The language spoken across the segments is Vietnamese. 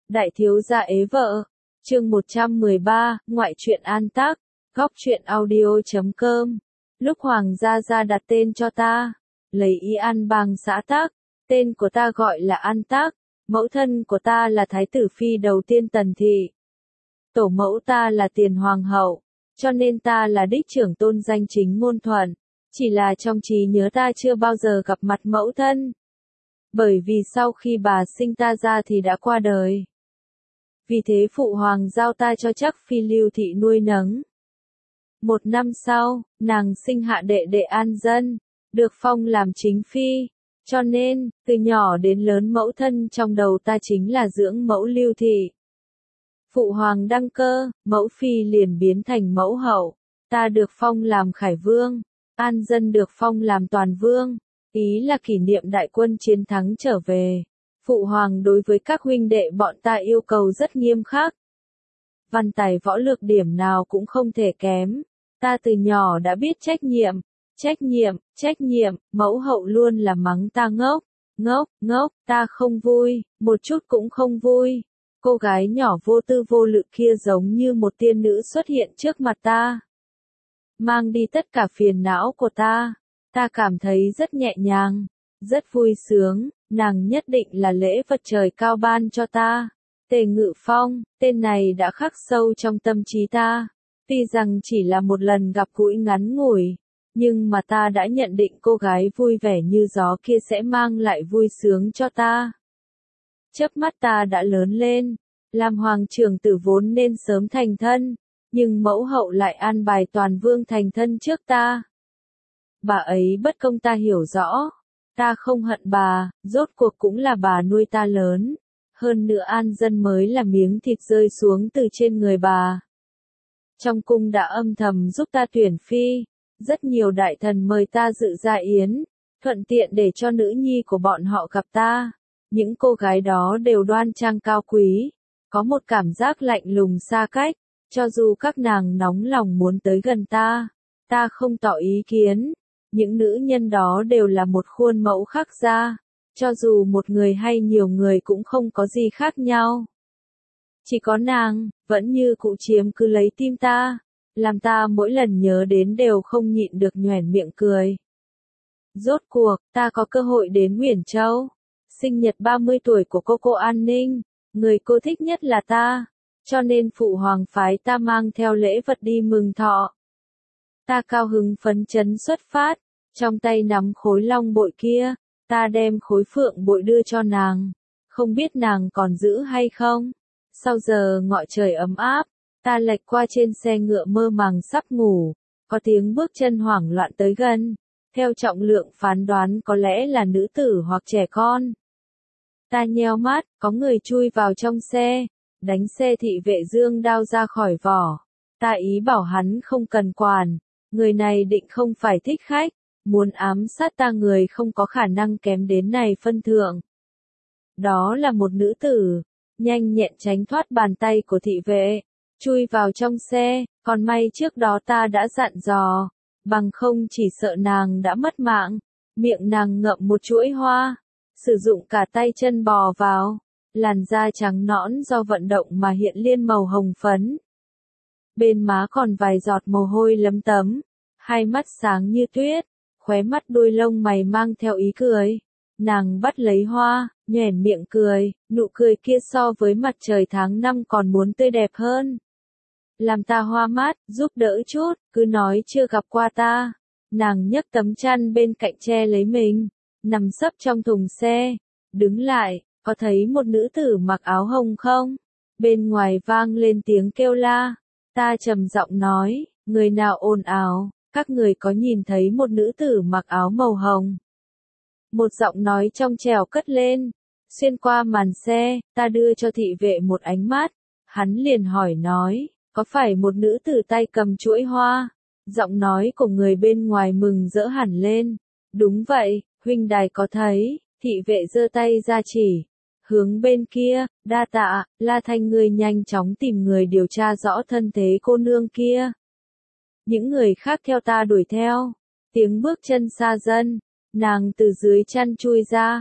Đại thiếu gia ế vợ. Chương 113, ngoại truyện An Tác, góc truyện audio.com. Lúc Hoàng gia gia đặt tên cho ta, lấy ý An Bang xã Tác, tên của ta gọi là An Tác, mẫu thân của ta là thái tử phi đầu tiên Tần thị. Tổ mẫu ta là Tiền hoàng hậu, cho nên ta là đích trưởng tôn danh chính ngôn thuận, chỉ là trong trí nhớ ta chưa bao giờ gặp mặt mẫu thân. Bởi vì sau khi bà sinh ta ra thì đã qua đời. Vì thế phụ hoàng giao ta cho Trắc phi Lưu thị nuôi nấng. Một năm sau, nàng sinh hạ đệ đệ An Dân, được phong làm chính phi, cho nên, từ nhỏ đến lớn mẫu thân trong đầu ta chính là dưỡng mẫu Lưu thị. Phụ hoàng đăng cơ, mẫu phi liền biến thành mẫu hậu, ta được phong làm Khải Vương, An Dân được phong làm Toàn Vương, ý là kỷ niệm đại quân chiến thắng trở về. Phụ hoàng đối với các huynh đệ bọn ta yêu cầu rất nghiêm khắc. Văn tài võ lược điểm nào cũng không thể kém. Ta từ nhỏ đã biết trách nhiệm, mẫu hậu luôn là mắng ta ngốc, ta không vui, một chút cũng không vui. Cô gái nhỏ vô tư vô lự kia giống như một tiên nữ xuất hiện trước mặt ta. Mang đi tất cả phiền não của ta cảm thấy rất nhẹ nhàng, rất vui sướng. Nàng nhất định là lễ vật trời cao ban cho ta. Tề Ngự Phong, tên này đã khắc sâu trong tâm trí ta. Tuy rằng chỉ là một lần gặp gũi ngắn ngủi, nhưng mà ta đã nhận định cô gái vui vẻ như gió kia sẽ mang lại vui sướng cho ta. Chớp mắt ta đã lớn lên, làm hoàng trưởng tử vốn nên sớm thành thân, nhưng mẫu hậu lại an bài Toàn Vương thành thân trước ta. Bà ấy bất công ta hiểu rõ. Ta không hận bà, rốt cuộc cũng là bà nuôi ta lớn. Hơn nữa An Dân mới là miếng thịt rơi xuống từ trên người bà. Trong cung đã âm thầm giúp ta tuyển phi. Rất nhiều đại thần mời ta dự gia yến, thuận tiện để cho nữ nhi của bọn họ gặp ta. Những cô gái đó đều đoan trang cao quý, có một cảm giác lạnh lùng xa cách. Cho dù các nàng nóng lòng muốn tới gần ta không tỏ ý kiến. Những nữ nhân đó đều là một khuôn mẫu khắc ra, cho dù một người hay nhiều người cũng không có gì khác nhau. Chỉ có nàng, vẫn như cụ chiếm cứ lấy tim ta, làm ta mỗi lần nhớ đến đều không nhịn được nhoẻn miệng cười. Rốt cuộc, ta có cơ hội đến Nguyễn Châu, sinh nhật 30 tuổi của cô An Ninh, người cô thích nhất là ta, cho nên phụ hoàng phái ta mang theo lễ vật đi mừng thọ. Ta cao hứng phấn chấn xuất phát, trong tay nắm khối long bội kia, ta đem khối phượng bội đưa cho nàng, không biết nàng còn giữ hay không. Sau giờ ngọ trời ấm áp, ta lệch qua trên xe ngựa mơ màng sắp ngủ, có tiếng bước chân hoảng loạn tới gần, theo trọng lượng phán đoán có lẽ là nữ tử hoặc trẻ con. Ta nheo mắt, có người chui vào trong xe, đánh xe thị vệ dương đao ra khỏi vỏ, ta ý bảo hắn không cần quản. Người này định không phải thích khách, muốn ám sát ta người không có khả năng kém đến này phân thượng. Đó là một nữ tử, nhanh nhẹn tránh thoát bàn tay của thị vệ, chui vào trong xe, còn may trước đó ta đã dặn dò, bằng không chỉ sợ nàng đã mất mạng. Miệng nàng ngậm một chuỗi hoa, sử dụng cả tay chân bò vào, làn da trắng nõn do vận động mà hiện lên màu hồng phấn. Bên má còn vài giọt mồ hôi lấm tấm, hai mắt sáng như tuyết, khóe mắt đuôi lông mày mang theo ý cười. Nàng bắt lấy hoa, nhoẻn miệng cười, nụ cười kia so với mặt trời tháng 5 còn muốn tươi đẹp hơn. Làm ta hoa mắt, giúp đỡ chút, cứ nói chưa gặp qua ta. Nàng nhấc tấm chăn bên cạnh che lấy mình, nằm sấp trong thùng xe, đứng lại, có thấy một nữ tử mặc áo hồng không? Bên ngoài vang lên tiếng kêu la, ta trầm giọng nói, người nào ồn ào, các người có nhìn thấy một nữ tử mặc áo màu hồng? Một giọng nói trong trẻo cất lên, xuyên qua màn xe, ta đưa cho thị vệ một ánh mắt, hắn liền hỏi nói, có phải một nữ tử tay cầm chuỗi hoa? Giọng nói của người bên ngoài mừng rỡ hẳn lên, đúng vậy, huynh đài có thấy, thị vệ giơ tay ra chỉ, hướng bên kia, đa tạ, La Thanh ngươi nhanh chóng tìm người điều tra rõ thân thế cô nương kia. Những người khác theo ta đuổi theo, tiếng bước chân xa dần, nàng từ dưới chăn chui ra,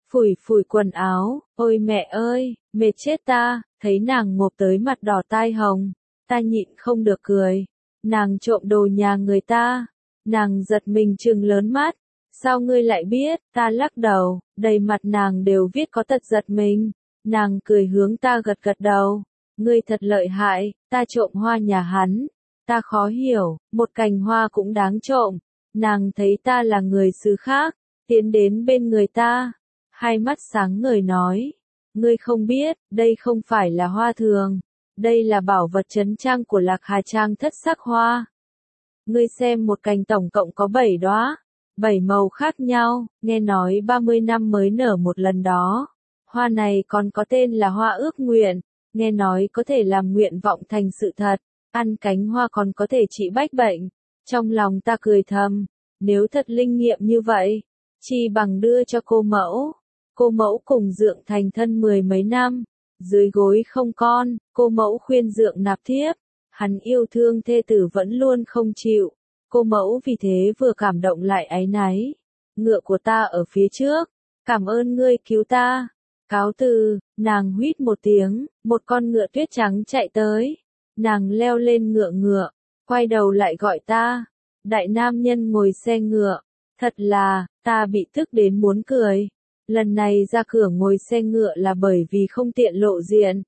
phủi phủi quần áo, ôi mẹ ơi, mệt chết ta, thấy nàng ngộp tới mặt đỏ tai hồng, ta nhịn không được cười, nàng trộm đồ nhà người ta, nàng giật mình trừng lớn mắt, sao ngươi lại biết, ta lắc đầu, đầy mặt nàng đều viết có tật giật mình, nàng cười hướng ta gật gật đầu, ngươi thật lợi hại, ta trộm hoa nhà hắn, ta khó hiểu, một cành hoa cũng đáng trộm, nàng thấy ta là người xứ khác, tiến đến bên người ta, hai mắt sáng ngời nói, ngươi không biết, đây không phải là hoa thường, đây là bảo vật trấn trang của Lạc Hà Trang thất sắc hoa. Ngươi xem một cành tổng cộng có 7 đóa, 7 màu khác nhau, nghe nói 30 năm mới nở một lần đó. Hoa này còn có tên là hoa ước nguyện, nghe nói có thể làm nguyện vọng thành sự thật, ăn cánh hoa còn có thể trị bách bệnh. Trong lòng ta cười thầm, nếu thật linh nghiệm như vậy, chi bằng đưa cho cô mẫu. Cô mẫu cùng Dượng thành thân 10 mấy năm, dưới gối không con, cô mẫu khuyên Dượng nạp thiếp, hắn yêu thương thê tử vẫn luôn không chịu, cô mẫu vì thế vừa cảm động lại áy náy. Ngựa của ta ở phía trước, cảm ơn ngươi cứu ta. Cáo từ, nàng huýt một tiếng, một con ngựa tuyết trắng chạy tới, nàng leo lên ngựa, quay đầu lại gọi ta, đại nam nhân ngồi xe ngựa, thật là, ta bị tức đến muốn cười. Lần này ra cửa ngồi xe ngựa là bởi vì không tiện lộ diện.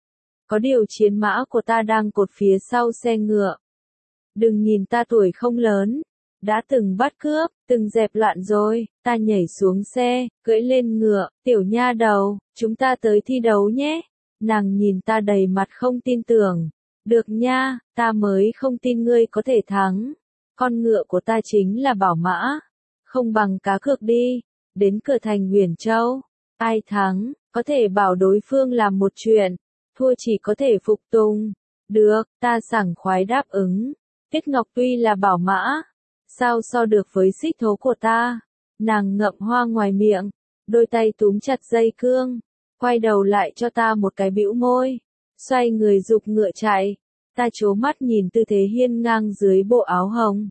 Có điều chiến mã của ta đang cột phía sau xe ngựa. Đừng nhìn ta tuổi không lớn, đã từng bắt cướp, từng dẹp loạn rồi, ta nhảy xuống xe, cưỡi lên ngựa, tiểu nha đầu, chúng ta tới thi đấu nhé. Nàng nhìn ta đầy mặt không tin tưởng. Được nha, ta mới không tin ngươi có thể thắng. Con ngựa của ta chính là bảo mã. Không bằng cá cược đi. Đến cửa thành Huyền Châu, ai thắng, có thể bảo đối phương làm một chuyện, thua chỉ có thể phục tùng. Được, ta sảng khoái đáp ứng. Tiết Ngọc tuy là bảo mã, sao so được với xích thố của ta. Nàng ngậm hoa ngoài miệng, đôi tay túm chặt dây cương, quay đầu lại cho ta một cái bĩu môi, xoay người giục ngựa chạy. Ta trố mắt nhìn tư thế hiên ngang dưới bộ áo hồng.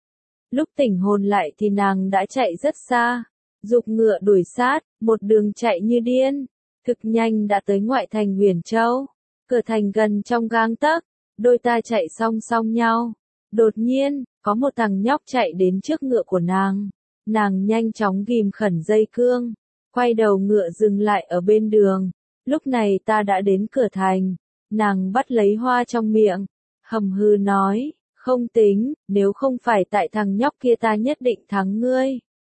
Lúc tỉnh hồn lại thì nàng đã chạy rất xa. Giục ngựa đuổi sát, một đường chạy như điên, thực nhanh đã tới ngoại thành Huyền Châu, cửa thành gần trong gang tấc, đôi ta chạy song song nhau. Đột nhiên, có một thằng nhóc chạy đến trước ngựa của nàng nhanh chóng ghim khẩn dây cương, quay đầu ngựa dừng lại ở bên đường. Lúc này ta đã đến cửa thành, nàng bắt lấy hoa trong miệng, hầm hừ nói, không tính, nếu không phải tại thằng nhóc kia ta nhất định thắng ngươi.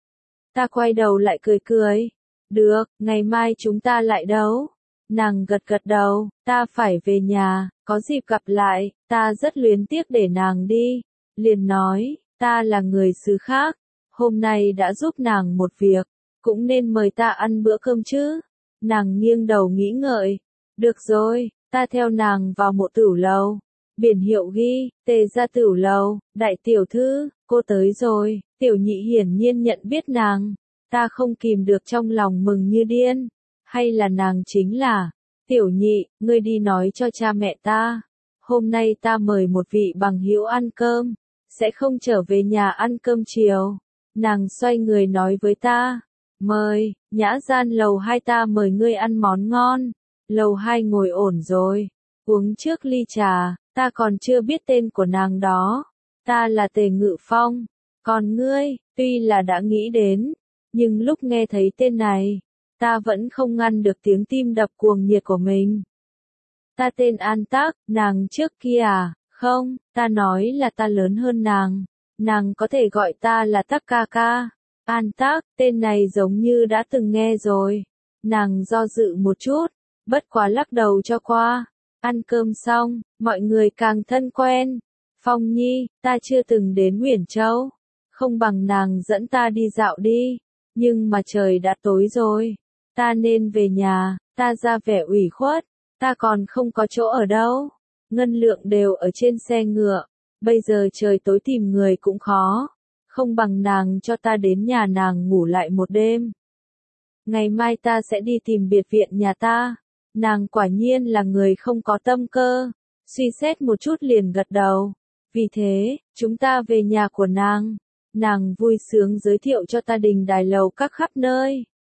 Ta quay đầu lại cười cười. Được, ngày mai chúng ta lại đấu. Nàng gật gật đầu, ta phải về nhà, có dịp gặp lại, ta rất luyến tiếc để nàng đi. Liền nói, ta là người xứ khác, hôm nay đã giúp nàng một việc, cũng nên mời ta ăn bữa cơm chứ. Nàng nghiêng đầu nghĩ ngợi. Được rồi, ta theo nàng vào một tửu lầu. Biển hiệu ghi, Tề gia tửu lầu, đại tiểu thư, cô tới rồi. Tiểu nhị hiển nhiên nhận biết nàng, ta không kìm được trong lòng mừng như điên, hay là nàng chính là, tiểu nhị, ngươi đi nói cho cha mẹ ta, hôm nay ta mời một vị bằng hữu ăn cơm, sẽ không trở về nhà ăn cơm chiều. Nàng xoay người nói với ta, mời, nhã gian lầu 2 ta mời ngươi ăn món ngon, lầu 2 ngồi ổn rồi, uống trước ly trà, ta còn chưa biết tên của nàng đó, ta là Tề Ngự Phong. Còn ngươi, tuy là đã nghĩ đến, nhưng lúc nghe thấy tên này, ta vẫn không ngăn được tiếng tim đập cuồng nhiệt của mình. Ta tên An Tắc, nàng trước kia à? Không, ta nói là ta lớn hơn nàng có thể gọi ta là Tắc ca ca. An Tắc, tên này giống như đã từng nghe rồi. Nàng do dự một chút, bất quá lắc đầu cho qua. Ăn cơm xong, mọi người càng thân quen. Phong Nhi, ta chưa từng đến Huyền Châu. Không bằng nàng dẫn ta đi dạo đi, nhưng mà trời đã tối rồi, ta nên về nhà. Ta ra vẻ ủy khuất, ta còn không có chỗ ở đâu, ngân lượng đều ở trên xe ngựa, bây giờ trời tối tìm người cũng khó, không bằng nàng cho ta đến nhà nàng ngủ lại một đêm. Ngày mai ta sẽ đi tìm biệt viện nhà ta. Nàng quả nhiên là người không có tâm cơ, suy xét một chút liền gật đầu. Vì thế, chúng ta về nhà của nàng vui sướng giới thiệu cho ta đình đài lầu các khắp nơi.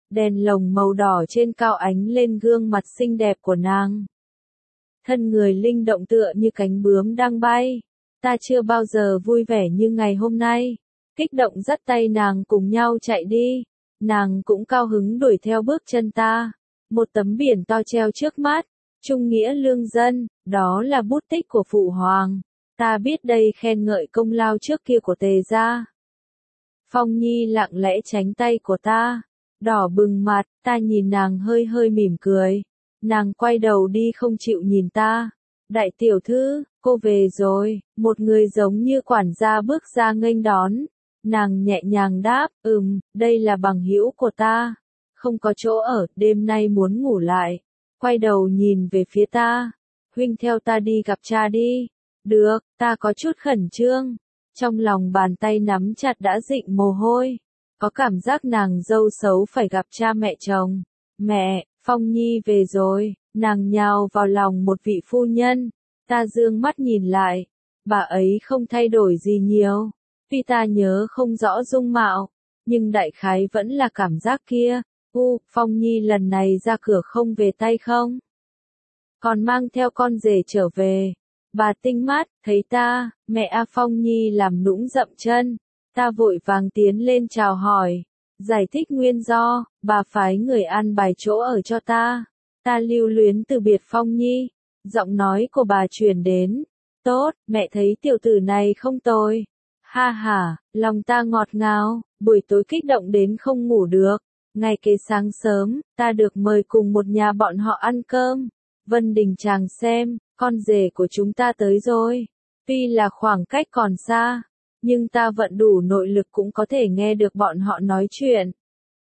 Đèn lồng màu đỏ trên cao ánh lên gương mặt xinh đẹp của nàng. Thân người linh động tựa như cánh bướm đang bay. Ta chưa bao giờ vui vẻ như ngày hôm nay. Kích động dắt tay nàng cùng nhau chạy đi. Nàng cũng cao hứng đuổi theo bước chân ta. Một tấm biển to treo trước mắt. Trung nghĩa lương dân, đó là bút tích của Phụ Hoàng. Ta biết đây khen ngợi công lao trước kia của Tề gia. Phong Nhi lặng lẽ tránh tay của ta. Đỏ bừng mặt, ta nhìn nàng hơi hơi mỉm cười. Nàng quay đầu đi không chịu nhìn ta. Đại tiểu thư, cô về rồi. Một người giống như quản gia bước ra nghênh đón. Nàng nhẹ nhàng đáp, đây là bằng hữu của ta. Không có chỗ ở, đêm nay muốn ngủ lại. Quay đầu nhìn về phía ta. Huynh theo ta đi gặp cha đi. Được, ta có chút khẩn trương. Trong lòng bàn tay nắm chặt đã dịnh mồ hôi. Có cảm giác nàng dâu xấu phải gặp cha mẹ chồng. Mẹ, Phong Nhi về rồi. Nàng nhào vào lòng một vị phu nhân. Ta dương mắt nhìn lại. Bà ấy không thay đổi gì nhiều. Tuy ta nhớ không rõ dung mạo. Nhưng đại khái vẫn là cảm giác kia. Phong Nhi lần này ra cửa không về tay không? Còn mang theo con rể trở về. Bà tinh mắt, thấy ta, mẹ A Phong Nhi làm nũng dậm chân. Ta vội vàng tiến lên chào hỏi. Giải thích nguyên do, bà phái người an bài chỗ ở cho ta. Ta lưu luyến từ biệt Phong Nhi. Giọng nói của bà truyền đến. Tốt, mẹ thấy tiểu tử này không tồi. Ha ha, lòng ta ngọt ngào, buổi tối kích động đến không ngủ được. Ngày kế sáng sớm, ta được mời cùng một nhà bọn họ ăn cơm. Vân Đình chàng xem, con rể của chúng ta tới rồi. Tuy là khoảng cách còn xa, nhưng ta vận đủ nội lực cũng có thể nghe được bọn họ nói chuyện.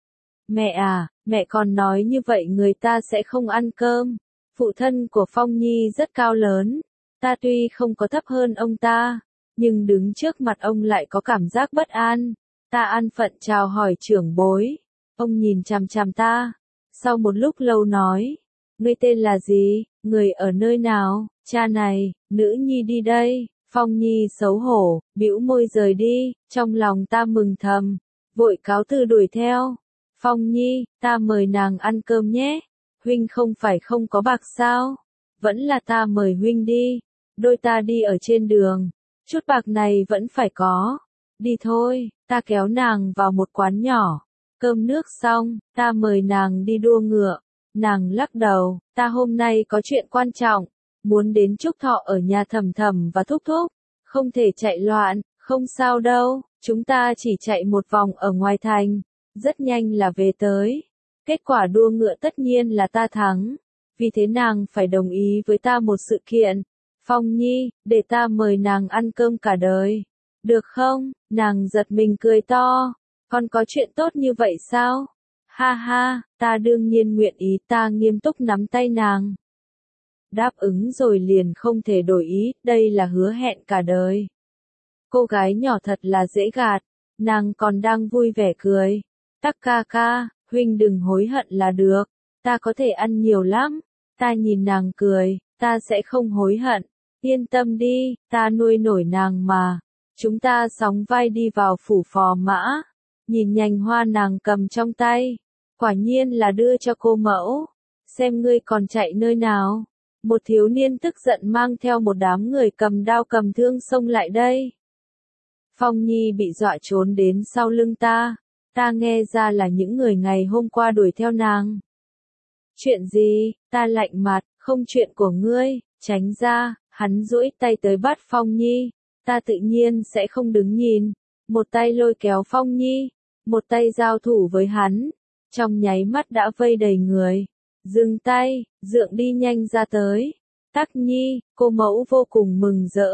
Mẹ à, mẹ còn nói như vậy người ta sẽ không ăn cơm. Phụ thân của Phong Nhi rất cao lớn. Ta tuy không có thấp hơn ông ta, nhưng đứng trước mặt ông lại có cảm giác bất an. Ta an phận chào hỏi trưởng bối. Ông nhìn chằm chằm ta. Sau một lúc lâu nói. Ngươi tên là gì? Người ở nơi nào? Cha này, nữ nhi đi đây. Phong Nhi xấu hổ, bĩu môi rời đi. Trong lòng ta mừng thầm. Vội cáo từ đuổi theo. Phong Nhi, ta mời nàng ăn cơm nhé. Huynh không phải không có bạc sao? Vẫn là ta mời huynh đi. Đôi ta đi ở trên đường. Chút bạc này vẫn phải có. Đi thôi, ta kéo nàng vào một quán nhỏ. Cơm nước xong, ta mời nàng đi đua ngựa. Nàng lắc đầu, ta hôm nay có chuyện quan trọng. Muốn đến chúc thọ ở nhà Thầm Thầm và Thúc Thúc. Không thể chạy loạn, không sao đâu. Chúng ta chỉ chạy một vòng ở ngoài thành. Rất nhanh là về tới. Kết quả đua ngựa tất nhiên là ta thắng. Vì thế nàng phải đồng ý với ta một sự kiện. Phong Nhi, để ta mời nàng ăn cơm cả đời. Được không? Nàng giật mình cười to. Con có chuyện tốt như vậy sao? Ha ha, ta đương nhiên nguyện ý. Ta nghiêm túc nắm tay nàng. Đáp ứng rồi liền không thể đổi ý. Đây là hứa hẹn cả đời. Cô gái nhỏ thật là dễ gạt. Nàng còn đang vui vẻ cười. Tắc ca ca, huynh đừng hối hận là được. Ta có thể ăn nhiều lắm. Ta nhìn nàng cười. Ta sẽ không hối hận. Yên tâm đi, ta nuôi nổi nàng mà. Chúng ta sóng vai đi vào phủ Phò Mã. Nhìn nhành hoa nàng cầm trong tay. Quả nhiên là đưa cho cô mẫu. Xem ngươi còn chạy nơi nào. Một thiếu niên tức giận mang theo một đám người cầm đao cầm thương xông lại đây. Phong Nhi bị dọa trốn đến sau lưng ta. Ta nghe ra là những người ngày hôm qua đuổi theo nàng. Chuyện gì? Ta lạnh mặt, không chuyện của ngươi, tránh ra. Hắn duỗi tay tới bắt Phong Nhi. Ta tự nhiên sẽ không đứng nhìn. Một tay lôi kéo Phong Nhi. Một tay giao thủ với hắn. Trong nháy mắt đã vây đầy người. Dừng tay, dượng đi nhanh ra tới. Tắc Nhi, cô mẫu vô cùng mừng rỡ.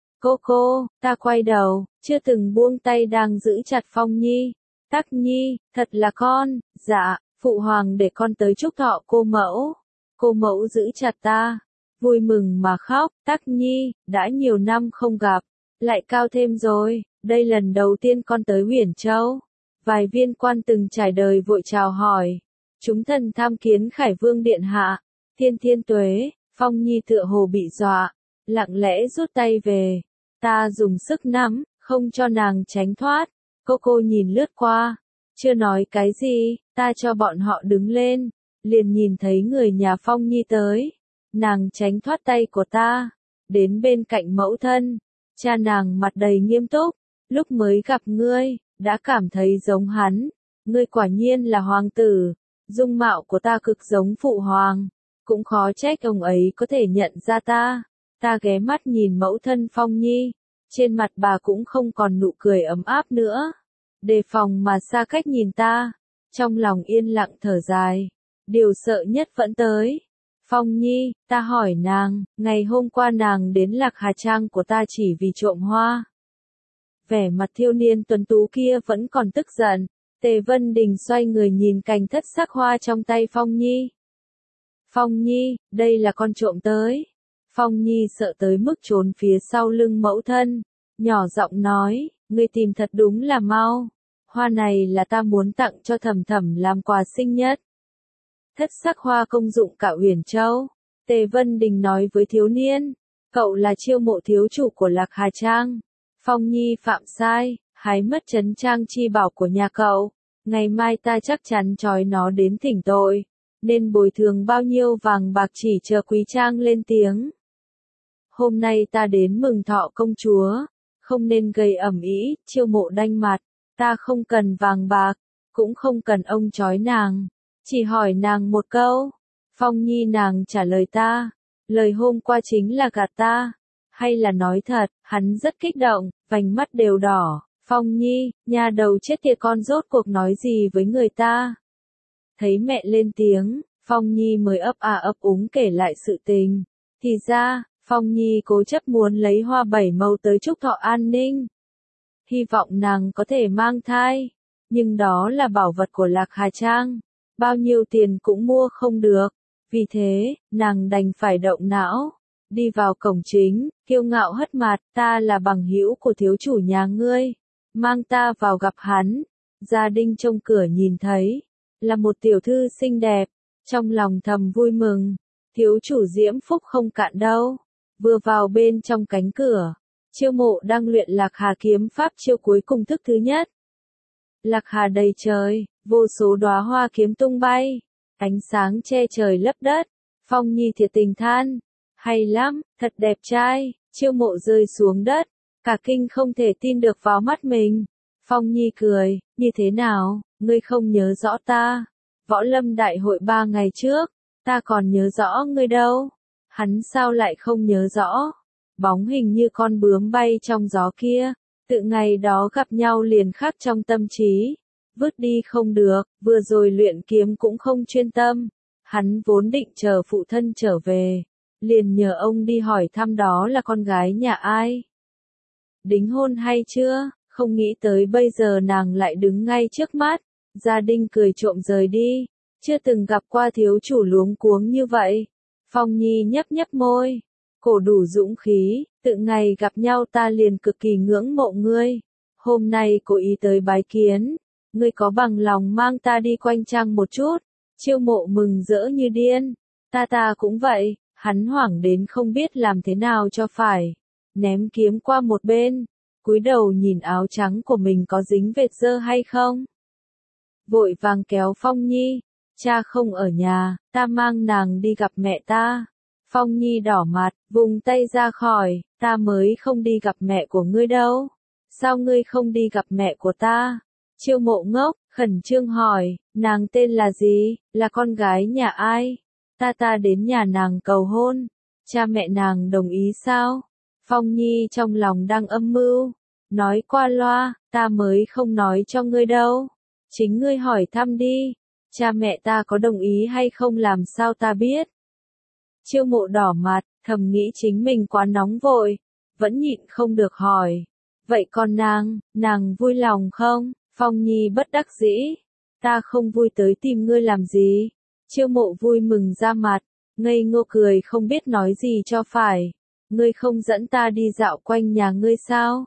Cô, ta quay đầu, chưa từng buông tay đang giữ chặt Phong Nhi. Tắc Nhi, thật là con, dạ, phụ hoàng để con tới chúc thọ cô mẫu. Cô mẫu giữ chặt ta. Vui mừng mà khóc, Tắc Nhi, đã nhiều năm không gặp, lại cao thêm rồi, đây lần đầu tiên con tới Huyền Châu. Vài viên quan từng trải đời vội chào hỏi. Chúng thần tham kiến Khải Vương điện hạ. Thiên tuế, Phong Nhi tựa hồ bị dọa, lặng lẽ rút tay về. Ta dùng sức nắm, không cho nàng tránh thoát. Cô nhìn lướt qua, Chưa nói cái gì, ta cho bọn họ đứng lên, liền nhìn thấy người nhà Phong Nhi tới. Nàng tránh thoát tay của ta, đến bên cạnh mẫu thân. Cha nàng mặt đầy nghiêm túc, lúc mới gặp ngươi, đã cảm thấy giống hắn. Ngươi quả nhiên là hoàng tử, dung mạo của ta cực giống phụ hoàng, cũng khó trách ông ấy có thể nhận ra ta. Ta ghé mắt nhìn mẫu thân Phong Nhi, trên mặt bà cũng không còn nụ cười ấm áp nữa. Đề phòng mà xa cách nhìn ta, trong lòng yên lặng thở dài. Điều sợ nhất vẫn tới. Phong Nhi, ta hỏi nàng, ngày hôm qua nàng đến Lạc Hà Trang của ta chỉ vì trộm hoa. Vẻ mặt thiếu niên tuấn tú kia vẫn còn tức giận. Tề Vân Đình xoay người nhìn cành thất sắc hoa trong tay Phong Nhi. Phong Nhi, đây là con trộm tới. Phong Nhi sợ tới mức trốn phía sau lưng mẫu thân, nhỏ giọng nói, ngươi tìm thật đúng là mau. Hoa này là ta muốn tặng cho Thẩm Thẩm làm quà sinh nhật. Thất sắc hoa công dụng cả Uyển Châu. Tề Vân Đình nói với thiếu niên, cậu là chiêu mộ thiếu chủ của Lạc Hà Trang. Phong Nhi phạm sai, hái mất trấn trang chi bảo của nhà cậu. Ngày mai ta chắc chắn trói nó đến thỉnh tội, nên bồi thường bao nhiêu vàng bạc chỉ chờ Quý Trang lên tiếng. Hôm nay ta đến mừng thọ công chúa, không nên gây ầm ĩ, chiêu mộ đanh mặt. Ta không cần vàng bạc, cũng không cần ông trói nàng, chỉ hỏi nàng một câu. Phong Nhi nàng trả lời ta, lời hôm qua chính là gạt ta, hay là nói thật? Hắn rất kích động, vành mắt đều đỏ. Phong Nhi, nhà đầu chết tiệt con rốt cuộc nói gì với người ta? Thấy mẹ lên tiếng, Phong Nhi mới ấp ấp úng kể lại sự tình. Thì ra, Phong Nhi cố chấp muốn lấy hoa 7 màu tới chúc thọ An Ninh. Hy vọng nàng có thể mang thai, nhưng đó là bảo vật của Lạc Hà Trang, bao nhiêu tiền cũng mua không được. Vì thế, nàng đành phải động não, đi vào cổng chính, kiêu ngạo hất mặt, ta là bằng hữu của thiếu chủ nhà ngươi, mang ta vào gặp hắn. Gia đình trong cửa nhìn thấy, là một tiểu thư xinh đẹp, trong lòng thầm vui mừng, thiếu chủ diễm phúc không cạn đâu. Vừa vào bên trong cánh cửa, chiêu mộ đang luyện Lạc Hà kiếm pháp chiêu cuối cùng thức thứ nhất. Lạc Hà đầy trời, vô số đóa hoa kiếm tung bay, ánh sáng che trời lấp đất. Phong Nhi thiệt tình than, hay lắm, thật đẹp trai. Chiêu mộ rơi xuống đất, cả kinh không thể tin được vào mắt mình. Phong Nhi cười, như thế nào, ngươi không nhớ rõ ta? Võ Lâm đại hội 3 ngày trước, ta còn nhớ rõ ngươi đâu. Hắn sao lại không nhớ rõ? Bóng hình như con bướm bay trong gió kia, tự ngày đó gặp nhau liền khắc trong tâm trí, vứt đi không được. Vừa rồi luyện kiếm cũng không chuyên tâm, hắn vốn định chờ phụ thân trở về, liền nhờ ông đi hỏi thăm đó là con gái nhà ai, đính hôn hay chưa. Không nghĩ tới bây giờ nàng lại đứng ngay trước mắt. Gia đình cười trộm rời đi, chưa từng gặp qua thiếu chủ luống cuống như vậy. Phong Nhi nhấp nhấp môi, cổ đủ dũng khí, tự ngày gặp nhau ta liền cực kỳ ngưỡng mộ ngươi. Hôm nay cố ý tới bái kiến, ngươi có bằng lòng mang ta đi quanh trang một chút? Chiêu mộ mừng rỡ như điên, ta cũng vậy. Hắn hoảng đến không biết làm thế nào cho phải, ném kiếm qua một bên, cúi đầu nhìn áo trắng của mình có dính vệt dơ hay không. Vội vàng kéo Phong Nhi, cha không ở nhà, ta mang nàng đi gặp mẹ ta. Phong Nhi đỏ mặt, vùng tay ra khỏi, ta mới không đi gặp mẹ của ngươi đâu. Sao ngươi không đi gặp mẹ của ta? Chiêu mộ ngốc, khẩn trương hỏi, nàng tên là gì, là con gái nhà ai? Ta đến nhà nàng cầu hôn, cha mẹ nàng đồng ý sao? Phong Nhi trong lòng đang âm mưu, nói qua loa, ta mới không nói cho ngươi đâu. Chính ngươi hỏi thăm đi, cha mẹ ta có đồng ý hay không làm sao ta biết. Chiêu mộ đỏ mặt, thầm nghĩ chính mình quá nóng vội, vẫn nhịn không được hỏi. Vậy còn nàng vui lòng không? Phong Nhi bất đắc dĩ, ta không vui tới tìm ngươi làm gì. Chiêu mộ vui mừng ra mặt, ngây ngô cười không biết nói gì cho phải. Ngươi không dẫn ta đi dạo quanh nhà ngươi sao?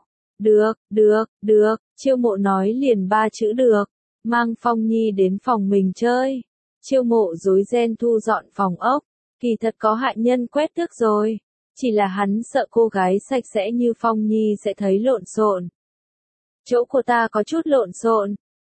Được, chiêu mộ nói liền 3 chữ được, mang Phong Nhi đến phòng mình chơi. Chiêu mộ rối ren thu dọn phòng ốc, kỳ thật có hạ nhân quét tước rồi, chỉ là hắn sợ cô gái sạch sẽ như Phong Nhi sẽ thấy lộn xộn. Chỗ của ta có chút lộn xộn,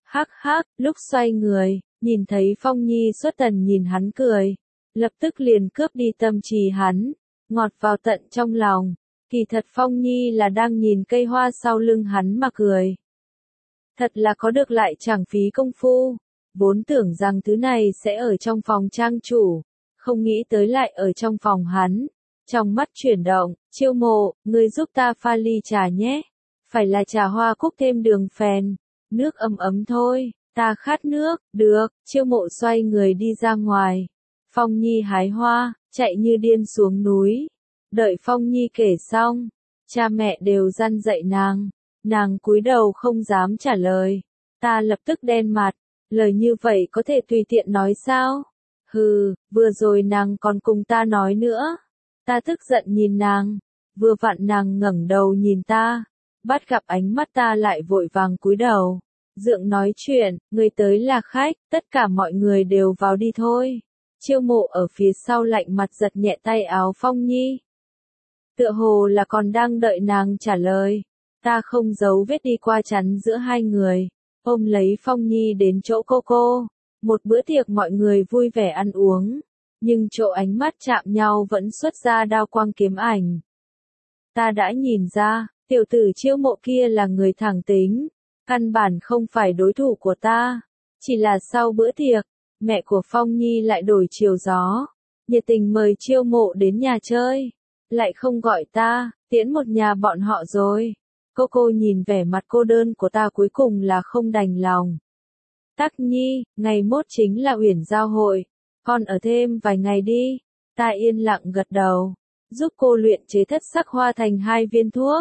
Hắc hắc, lúc xoay người, nhìn thấy Phong Nhi xuất thần nhìn hắn cười, lập tức liền cướp đi tâm trí hắn, ngọt vào tận trong lòng. Kỳ thật Phong Nhi là đang nhìn cây hoa sau lưng hắn mà cười. Thật là có được lại chẳng phí công phu, vốn tưởng rằng thứ này sẽ ở trong phòng trang chủ, không nghĩ tới lại ở trong phòng hắn. Trong mắt chuyển động, Chiêu Mộ, ngươi giúp ta pha ly trà nhé, phải là trà hoa cúc thêm đường phèn, nước ấm ấm thôi, ta khát nước, được, Chiêu Mộ xoay người đi ra ngoài. Phong Nhi hái hoa, chạy như điên xuống núi. Đợi Phong Nhi kể xong, cha mẹ đều răn dạy nàng cúi đầu không dám trả lời. Ta lập tức đen mặt, lời như vậy có thể tùy tiện nói sao? Hừ, vừa rồi nàng còn cùng ta nói nữa. Ta tức giận nhìn nàng, vừa vặn nàng ngẩng đầu nhìn ta, bắt gặp ánh mắt ta lại vội vàng cúi đầu. Dượng nói chuyện, người tới là khách, tất cả mọi người đều vào đi thôi. Chiêu Mộ ở phía sau lạnh mặt giật nhẹ tay áo Phong Nhi. Tựa hồ là còn đang đợi nàng trả lời. Ta không giấu vết đi qua chắn giữa hai người, ôm lấy Phong Nhi đến chỗ cô. Một bữa tiệc mọi người vui vẻ ăn uống, nhưng chỗ ánh mắt chạm nhau vẫn xuất ra đao quang kiếm ảnh. Ta đã nhìn ra, tiểu tử Chiêu Mộ kia là người thẳng tính, căn bản không phải đối thủ của ta. Chỉ là sau bữa tiệc, mẹ của Phong Nhi lại đổi chiều gió, nhiệt tình mời Chiêu Mộ đến nhà chơi, lại không gọi ta, tiễn một nhà bọn họ rồi. Cô nhìn vẻ mặt cô đơn của ta cuối cùng là không đành lòng. Tắc Nhi, ngày mốt chính là uyển giao hội, con ở thêm vài ngày đi. Ta yên lặng gật đầu, giúp cô luyện chế thất sắc hoa thành 2 viên thuốc.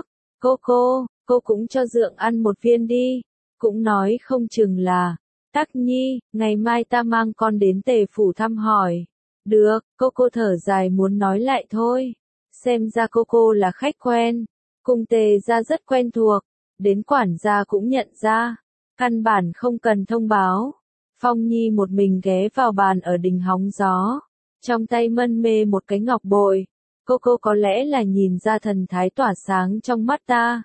Cô cũng cho Dượng ăn 1 viên đi, cũng nói không chừng là. Tắc Nhi, ngày mai ta mang con đến Tề phủ thăm hỏi. Được, cô thở dài muốn nói lại thôi. Xem ra cô là khách quen, cùng Tề gia rất quen thuộc, đến quản gia cũng nhận ra, căn bản không cần thông báo. Phong Nhi một mình ghé vào bàn ở đình hóng gió, trong tay mân mê một cái ngọc bội. Cô có lẽ là nhìn ra thần thái tỏa sáng trong mắt ta.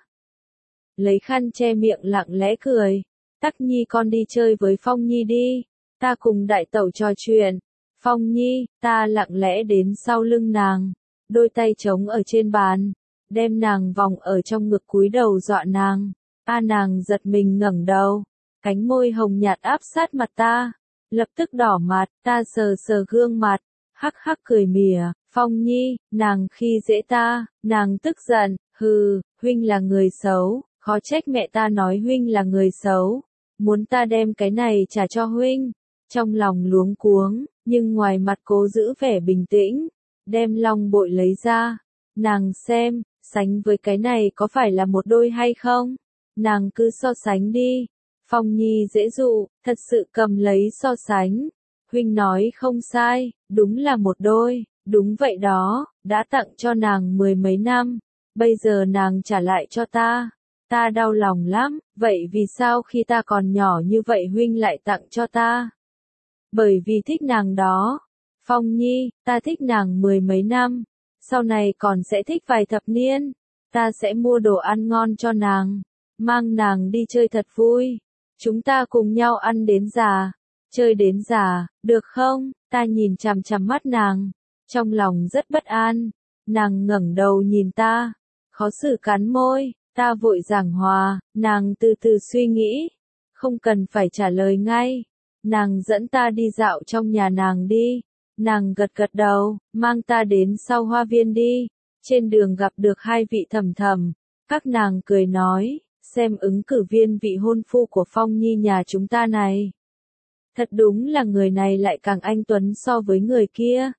Lấy khăn che miệng lặng lẽ cười. Tắc Nhi con đi chơi với Phong Nhi đi, ta cùng đại tẩu trò chuyện. Phong Nhi, ta lặng lẽ đến sau lưng nàng, đôi tay trống ở trên bàn, đem nàng vòng ở trong ngực cúi đầu dọa nàng. Nàng giật mình ngẩng đầu, cánh môi hồng nhạt áp sát mặt ta, lập tức đỏ mặt. Ta sờ sờ gương mặt, hắc hắc cười mỉa. Phong Nhi, nàng khi dễ ta, nàng tức giận, hừ, huynh là người xấu, khó trách mẹ ta nói huynh là người xấu, muốn ta đem cái này trả cho huynh. Trong lòng luống cuống, nhưng ngoài mặt cố giữ vẻ bình tĩnh, đem long bội lấy ra. Nàng xem, sánh với cái này có phải là một đôi hay không? Nàng cứ so sánh đi. Phong Nhi dễ dụ, thật sự cầm lấy so sánh. Huynh nói không sai, đúng là một đôi, đúng vậy đó, đã tặng cho nàng 10 mấy năm, bây giờ nàng trả lại cho ta. Ta đau lòng lắm, vậy vì sao khi ta còn nhỏ như vậy huynh lại tặng cho ta? Bởi vì thích nàng đó. Phong Nhi, ta thích nàng 10 mấy năm, sau này còn sẽ thích vài thập niên. Ta sẽ mua đồ ăn ngon cho nàng, mang nàng đi chơi thật vui. Chúng ta cùng nhau ăn đến già, chơi đến già, được không? Ta nhìn chằm chằm mắt nàng, trong lòng rất bất an. Nàng ngẩng đầu nhìn ta, khó xử cắn môi. Ta vội giảng hòa, nàng từ từ suy nghĩ, không cần phải trả lời ngay. Nàng dẫn ta đi dạo trong nhà nàng đi. Nàng gật gật đầu, mang ta đến sau hoa viên đi. Trên đường gặp được 2 vị thầm thầm, các nàng cười nói, xem ứng cử viên vị hôn phu của Phong Nhi nhà chúng ta này. Thật đúng là người này lại càng anh tuấn so với người kia.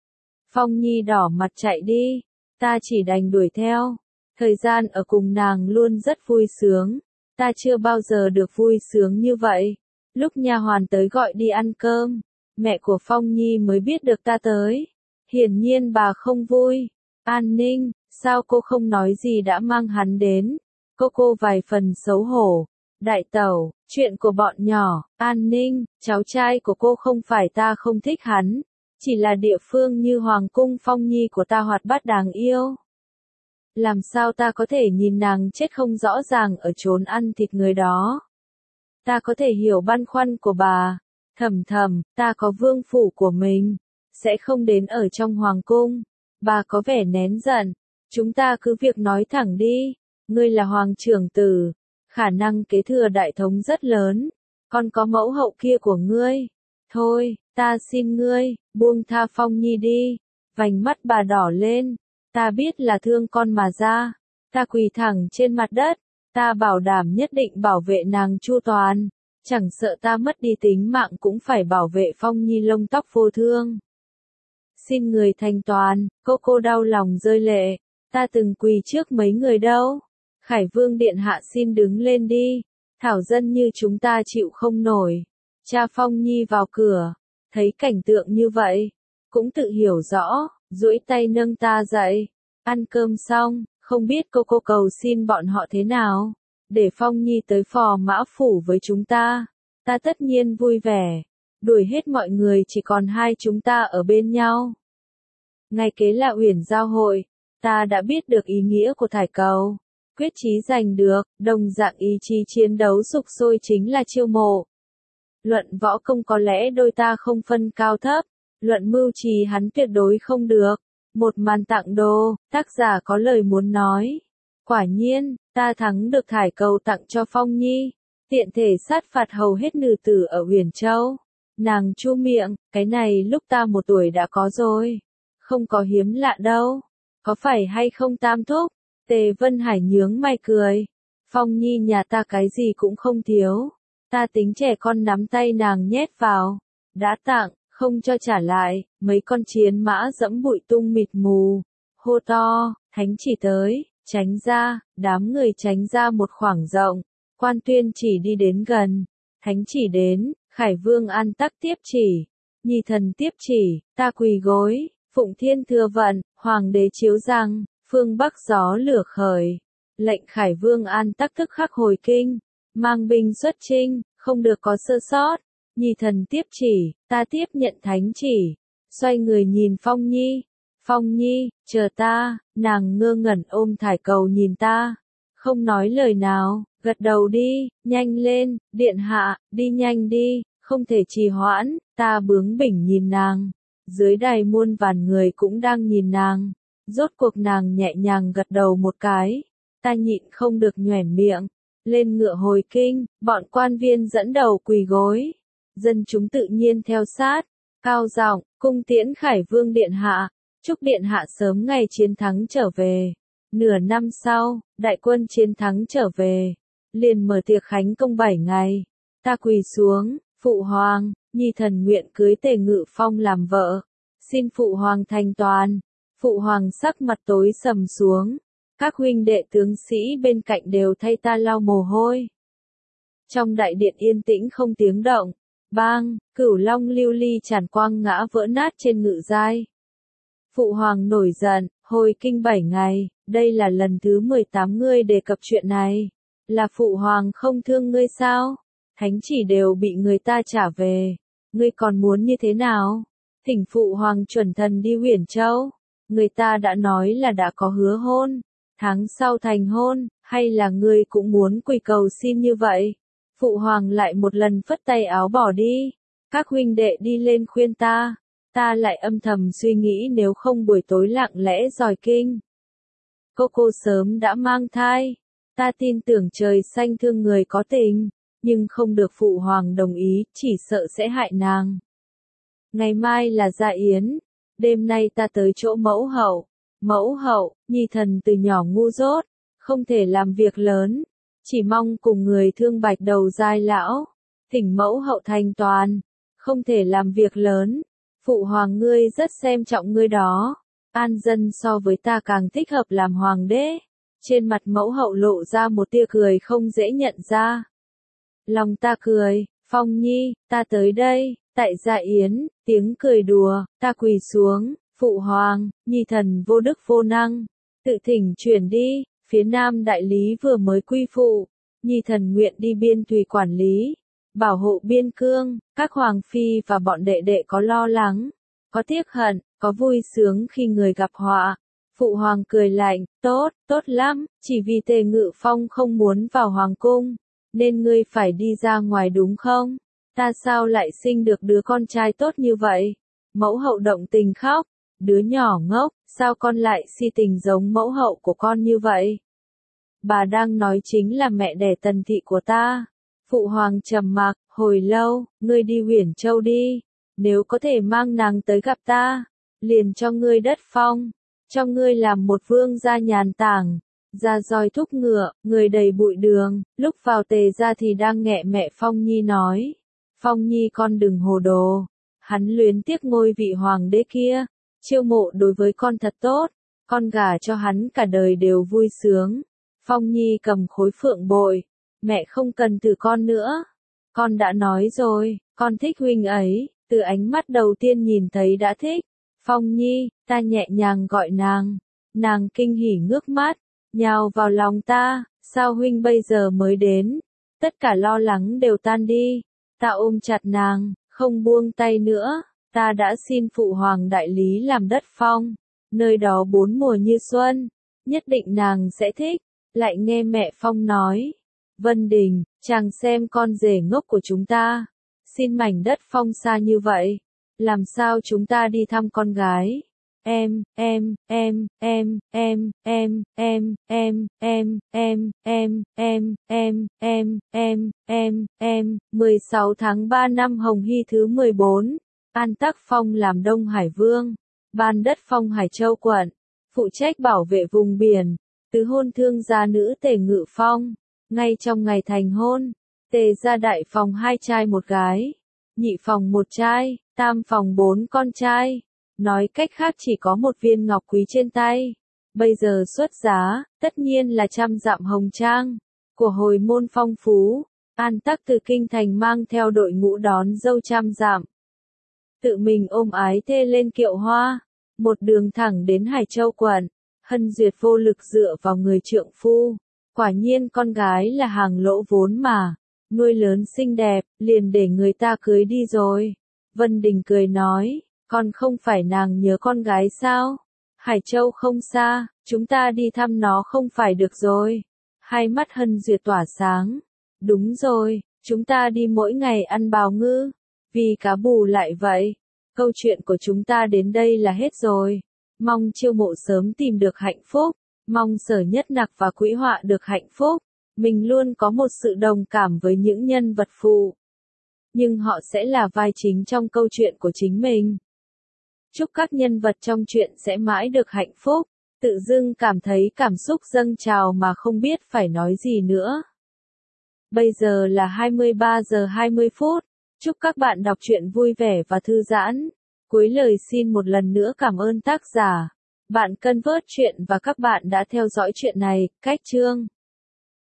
Phong Nhi đỏ mặt chạy đi, ta chỉ đành đuổi theo. Thời gian ở cùng nàng luôn rất vui sướng, ta chưa bao giờ được vui sướng như vậy. Lúc nha hoàn tới gọi đi ăn cơm, mẹ của Phong Nhi mới biết được ta tới. Hiển nhiên bà không vui. An Ninh, sao cô không nói gì đã mang hắn đến? Cô vài phần xấu hổ. Đại tẩu, chuyện của bọn nhỏ. An Ninh, cháu trai của cô không phải ta không thích hắn, chỉ là địa phương như Hoàng cung Phong Nhi của ta hoạt bát đáng yêu. Làm sao ta có thể nhìn nàng chết không rõ ràng ở chốn ăn thịt người đó? ta có thể hiểu băn khoăn của bà. Thầm thầm, ta có vương phủ của mình, sẽ không đến ở trong hoàng cung. Bà có vẻ nén giận, chúng ta cứ việc nói thẳng đi, ngươi là hoàng trưởng tử, khả năng kế thừa đại thống rất lớn, còn có mẫu hậu kia của ngươi. Thôi, ta xin ngươi, buông tha Phong Nhi đi. Vành mắt bà đỏ lên, ta biết là thương con mà ra. Ta quỳ thẳng trên mặt đất, ta bảo đảm nhất định bảo vệ nàng chu toàn, chẳng sợ ta mất đi tính mạng cũng phải bảo vệ Phong Nhi lông tóc vô thương. Xin người thành toàn, cô đau lòng rơi lệ, ta từng quỳ trước mấy người đâu. Khải Vương điện hạ xin đứng lên đi, thảo dân như chúng ta chịu không nổi. Cha Phong Nhi vào cửa, thấy cảnh tượng như vậy, cũng tự hiểu rõ, duỗi tay nâng ta dậy. Ăn cơm xong, không biết cô cầu xin bọn họ thế nào, để Phong Nhi tới Phò Mã Phủ với chúng ta. Ta tất nhiên vui vẻ, đuổi hết mọi người chỉ còn hai chúng ta ở bên nhau. Ngày kế là Uyển Giao hội, ta đã biết được ý nghĩa của thải cầu. Quyết chí giành được, đồng dạng ý chí chiến đấu sục sôi chính là chiêu mộ. Luận võ công có lẽ đôi ta không phân cao thấp, luận mưu trí hắn tuyệt đối không được. Một màn tặng đồ, tác giả có lời muốn nói. Quả nhiên, ta thắng được thải cầu tặng cho Phong Nhi, tiện thể sát phạt hầu hết nữ tử ở Huyền Châu. Nàng chu miệng, cái này lúc ta 1 tuổi đã có rồi. Không có hiếm lạ đâu. Có phải hay không Tam thúc? Tề Vân Hải nhướng mày cười. Phong Nhi nhà ta cái gì cũng không thiếu. Ta tính trẻ con nắm tay nàng nhét vào. Đã tặng, không cho trả lại. Mấy con chiến mã dẫm bụi tung mịt mù. Hô to, thánh chỉ tới, tránh ra. Đám người tránh ra một khoảng rộng. Quan Tuyên chỉ đi đến gần. Thánh chỉ đến, Khải Vương An Tắc tiếp chỉ. Nhi thần tiếp chỉ, ta quỳ gối. Phụng Thiên thừa vận, Hoàng đế chiếu rằng, phương Bắc gió lửa khởi. Lệnh Khải Vương An Tắc tức khắc hồi kinh, mang binh xuất chinh, không được có sơ sót. Nhi thần tiếp chỉ, ta tiếp nhận thánh chỉ. Xoay người nhìn Phong Nhi. Phong Nhi, chờ ta. Nàng ngơ ngẩn ôm thải cầu nhìn ta. Không nói lời nào, gật đầu đi, nhanh lên, điện hạ, đi nhanh đi, không thể trì hoãn. Ta bướng bỉnh nhìn nàng. Dưới đài muôn vàn người cũng đang nhìn nàng. Rốt cuộc nàng nhẹ nhàng gật đầu một cái. Ta nhịn không được nhoẻn miệng. Lên ngựa hồi kinh, bọn quan viên dẫn đầu quỳ gối. Dân chúng tự nhiên theo sát. Cao giọng, cung tiễn Khải Vương điện hạ. Chúc điện hạ sớm ngày chiến thắng trở về. Nửa năm sau, đại quân chiến thắng trở về. Liền mở tiệc khánh công 7 ngày. Ta quỳ xuống, phụ hoàng. Nhi thần nguyện cưới Tề Ngự Phong làm vợ. Xin phụ hoàng thành toàn. Phụ hoàng sắc mặt tối sầm xuống. Các huynh đệ tướng sĩ bên cạnh đều thay ta lau mồ hôi. Trong đại điện yên tĩnh không tiếng động. Bang, Cửu Long lưu ly tràn quang ngã vỡ nát trên ngự giai. Phụ hoàng nổi giận, hồi kinh 7 ngày, đây là lần thứ 18 ngươi đề cập chuyện này. Là phụ hoàng không thương ngươi sao? Thánh chỉ đều bị người ta trả về. Ngươi còn muốn như thế nào? Thỉnh phụ hoàng chuẩn thần đi Huyền Châu. Người ta đã nói là đã có hứa hôn. Tháng sau thành hôn, hay là ngươi cũng muốn quỳ cầu xin như vậy? Phụ hoàng lại một lần phất tay áo bỏ đi. Các huynh đệ đi lên khuyên ta. Ta lại âm thầm suy nghĩ nếu không buổi tối lặng lẽ dòi kinh. Cô sớm đã mang thai. Ta tin tưởng trời xanh thương người có tình. Nhưng không được phụ hoàng đồng ý, chỉ sợ sẽ hại nàng. Ngày mai là dạ yến. Đêm nay ta tới chỗ mẫu hậu. Mẫu hậu, nhi thần từ nhỏ ngu dốt. Không thể làm việc lớn. Chỉ mong cùng người thương bạch đầu giai lão. Thỉnh mẫu hậu thành toàn. Không thể làm việc lớn. Phụ hoàng ngươi rất xem trọng ngươi đó. An dân so với ta càng thích hợp làm hoàng đế. Trên mặt mẫu hậu lộ ra một tia cười không dễ nhận ra. Lòng ta cười, Phong Nhi, ta tới đây, tại dạ yến, tiếng cười đùa, ta quỳ xuống, phụ hoàng, nhi thần vô đức vô năng, tự thỉnh chuyển đi, phía nam đại lý vừa mới quy phụ, nhi thần nguyện đi biên thùy quản lý, bảo hộ biên cương, các hoàng phi và bọn đệ đệ có lo lắng, có tiếc hận, có vui sướng khi người gặp họa. Phụ hoàng cười lạnh, tốt lắm, chỉ vì Tề Ngự Phong không muốn vào hoàng cung. nên ngươi phải đi ra ngoài đúng không? Ta sao lại sinh được đứa con trai tốt như vậy? Mẫu hậu động tình khóc, đứa nhỏ ngốc, sao con lại si tình giống mẫu hậu của con như vậy? Bà đang nói chính là mẹ đẻ Tần Thị của ta. Phụ hoàng trầm mặc, hồi lâu, ngươi đi Huyền Châu đi, nếu có thể mang nàng tới gặp ta, liền cho ngươi đất phong, cho ngươi làm một vương gia nhàn tản, ra roi thúc ngựa, người đầy bụi đường. Lúc vào Tề gia thì đang nghe mẹ Phong Nhi nói, Phong Nhi con đừng hồ đồ, hắn luyến tiếc ngôi vị hoàng đế kia, Chiêu Mộ đối với con thật tốt, con gả cho hắn cả đời đều vui sướng. Phong Nhi cầm khối phượng bội, mẹ không cần từ con nữa, con đã nói rồi, con thích huynh ấy, từ ánh mắt đầu tiên nhìn thấy đã thích. Phong Nhi, ta nhẹ nhàng gọi nàng kinh hỉ ngước mắt, nhào vào lòng ta, sao huynh bây giờ mới đến, tất cả lo lắng đều tan đi, ta ôm chặt nàng, không buông tay nữa, ta đã xin phụ hoàng đại lý làm đất phong, nơi đó 4 mùa như xuân, nhất định nàng sẽ thích. Lại nghe mẹ Phong nói, Vân Đình, chàng xem con rể ngốc của chúng ta, xin mảnh đất phong xa như vậy, làm sao chúng ta đi thăm con gái? Em, 16 tháng 3 năm Hồng Hy thứ 14, An Tắc Phong làm Đông Hải Vương, ban đất phong Hải Châu quận, phụ trách bảo vệ vùng biển. Tứ hôn thương gia nữ Tề Ngự Phong, ngay trong ngày thành hôn, Tề gia đại phòng 2 trai 1 gái, nhị phòng 1 trai, tam phòng 4 con trai, nói cách khác chỉ có 1 viên ngọc quý trên tay. Bây giờ xuất giá, tất nhiên là 100 dặm hồng trang, của hồi môn phong phú. An Tắc từ kinh thành mang theo đội ngũ đón dâu 100 dặm, tự mình ôm ái thê lên kiệu hoa, một đường thẳng đến Hải Châu quận. Hân Duyệt vô lực dựa vào người trượng phu, quả nhiên con gái là hàng lỗ vốn mà, nuôi lớn xinh đẹp, liền để người ta cưới đi rồi. Vân Đình cười nói, con không phải nàng nhớ con gái sao? Hải Châu không xa, chúng ta đi thăm nó không phải được rồi. Hai mắt Hân Duyệt tỏa sáng, đúng rồi, chúng ta đi mỗi ngày ăn bào ngư, vì cá bù lại vậy. Câu chuyện của chúng ta đến đây là hết rồi. Mong Chiêu Mộ sớm tìm được hạnh phúc, mong Sở Nhất Nặc và Quỹ Họa được hạnh phúc. Mình luôn có một sự đồng cảm với những nhân vật phụ, nhưng họ sẽ là vai chính trong câu chuyện của chính mình. Chúc các nhân vật trong chuyện sẽ mãi được hạnh phúc. Tự dưng cảm thấy cảm xúc dâng trào mà không biết phải nói gì nữa. Bây giờ là 23 giờ 20 phút. Chúc các bạn đọc truyện vui vẻ và thư giãn. Cuối lời xin một lần nữa cảm ơn tác giả, bạn Cân Vớt Truyện và các bạn đã theo dõi chuyện này. Cách chương